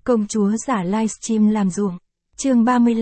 Công chúa giả livestream làm ruộng. Chương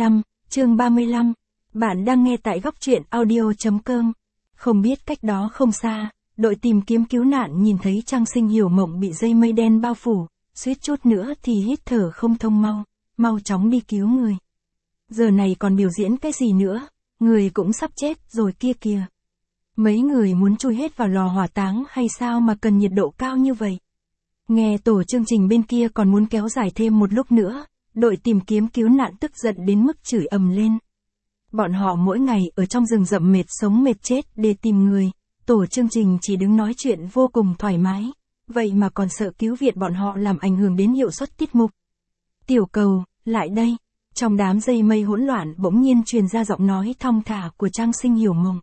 35. Bạn đang nghe tại góc truyện audio.com. Không biết cách đó không xa, đội tìm kiếm cứu nạn nhìn thấy Trang Sinh Hiểu Mộng bị dây mây đen bao phủ, suýt chút nữa thì hít thở không thông, mau chóng đi cứu người. Giờ này còn biểu diễn cái gì nữa, người cũng sắp chết rồi kia kìa. Mấy người muốn chui hết vào lò hỏa táng hay sao mà cần nhiệt độ cao như vậy? Nghe tổ chương trình bên kia còn muốn kéo dài thêm một lúc nữa, đội tìm kiếm cứu nạn tức giận đến mức chửi ầm lên. Bọn họ mỗi ngày ở trong rừng rậm mệt sống mệt chết để tìm người, tổ chương trình chỉ đứng nói chuyện vô cùng thoải mái, vậy mà còn sợ cứu viện bọn họ làm ảnh hưởng đến hiệu suất tiết mục. Tiểu Cầu, lại đây. Trong đám dây mây hỗn loạn bỗng nhiên truyền ra giọng nói thong thả của Trang Sinh Hiểu Mộng.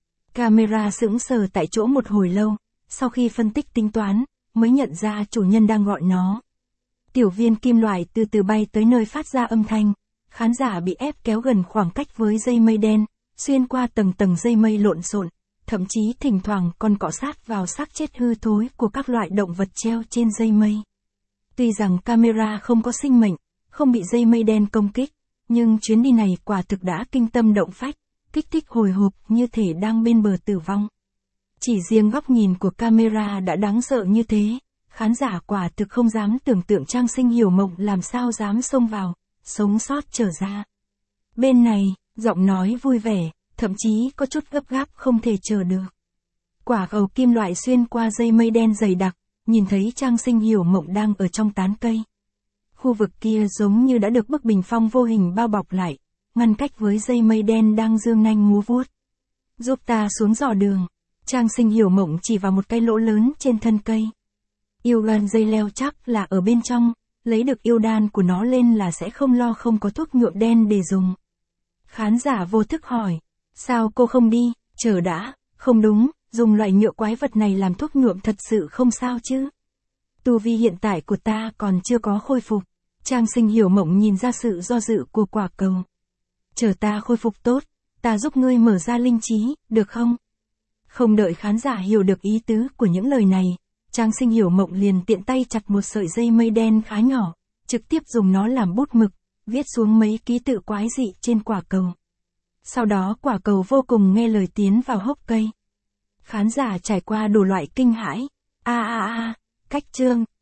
Camera sững sờ tại chỗ một hồi lâu, sau khi phân tích tính toán, mới nhận ra chủ nhân đang gọi nó. Tiểu viên kim loại từ từ bay tới nơi phát ra âm thanh, khán giả bị ép kéo gần khoảng cách với dây mây đen, xuyên qua tầng tầng dây mây lộn xộn, thậm chí thỉnh thoảng còn cọ sát vào xác chết hư thối của các loại động vật treo trên dây mây. Tuy rằng camera không có sinh mệnh, không bị dây mây đen công kích, nhưng chuyến đi này quả thực đã kinh tâm động phách, kích thích hồi hộp như thể đang bên bờ tử vong. Chỉ riêng góc nhìn của camera đã đáng sợ như thế, khán giả quả thực không dám tưởng tượng Trang Sinh Hiểu Mộng làm sao dám xông vào, sống sót trở ra. Bên này, giọng nói vui vẻ, thậm chí có chút gấp gáp không thể chờ được. Quả cầu kim loại xuyên qua dây mây đen dày đặc, nhìn thấy Trang Sinh Hiểu Mộng đang ở trong tán cây. Khu vực kia giống như đã được bức bình phong vô hình bao bọc lại, ngăn cách với dây mây đen đang dương nanh múa vuốt. Giúp ta xuống dò đường. Trang Sinh Hiểu Mộng chỉ vào một cái lỗ lớn trên thân cây. Yêu đan dây leo chắc là ở bên trong, lấy được yêu đan của nó lên là sẽ không lo không có thuốc nhuộm đen để dùng. Khán giả vô thức hỏi, sao cô không đi, chờ đã, không đúng, dùng loại nhựa quái vật này làm thuốc nhuộm thật sự không sao chứ. Tu vi hiện tại của ta còn chưa có khôi phục. Trang Sinh Hiểu Mộng nhìn ra sự do dự của quả cầu. Chờ ta khôi phục tốt, ta giúp ngươi mở ra linh trí, được không? Không đợi khán giả hiểu được ý tứ của những lời này, Trang Sinh Hiểu Mộng liền tiện tay chặt một sợi dây mây đen khá nhỏ, trực tiếp dùng nó làm bút mực, viết xuống mấy ký tự quái dị trên quả cầu. Sau đó quả cầu vô cùng nghe lời tiến vào hốc cây. Khán giả trải qua đủ loại kinh hãi, cách chương,